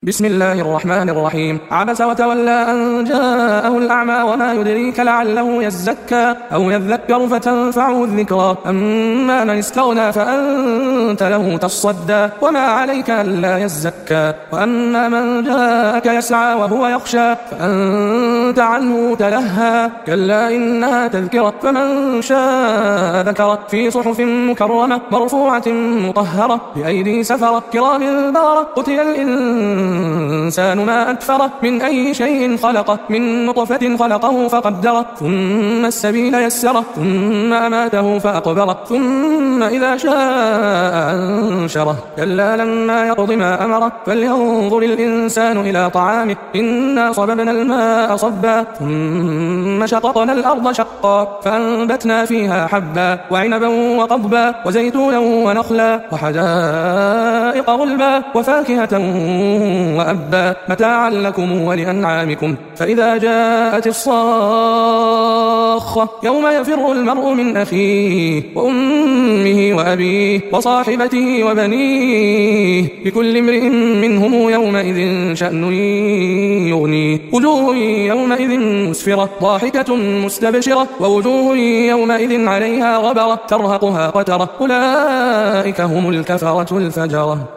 بسم الله الرحمن الرحيم. عبس وتولى أن جاءه الأعمى وما يدريك لعله يزكى أو يذكر فتنفعه الذكرى. أما من استغنى فأنت له تصدى وما عليك ألا يزكى. وأما من جاءك يسعى وهو يخشى فأنت عنه تلهى. كلا إنها تذكرة فمن شاء ذكره في صحف مكرمة مرفوعة مطهرة بأيدي سفرة كرام بررة. قتل الإنسان ما أكفره من أي شيء خلقه من نطفة خلقه فقدره ثم السبيل يسره ثم أماته فأقبره ثم إذا شاء أنشره. كلا لما يقض ما أمره فلينظر الإنسان إلى طعامه إنا صببنا الماء صبا ثم شققنا الأرض شقا فأنبتنا فيها حبا وعنبا وقضبا وزيتونا ونخلا وحدائق غلبا وفاكهة وأبا متاعا لكم ولأنعامكم. فإذا جاءت الصاخة يوم يفر المرء من أخيه وأمه وأبيه وصاحبته وبنيه لكل امرئ منهم يومئذ شأن يغنيه. وجوه يومئذ مسفرة ضاحكة مستبشرة ووجوه يومئذ عليها غبرة ترهقها قترة أولئك هم الكفرة الفجرة.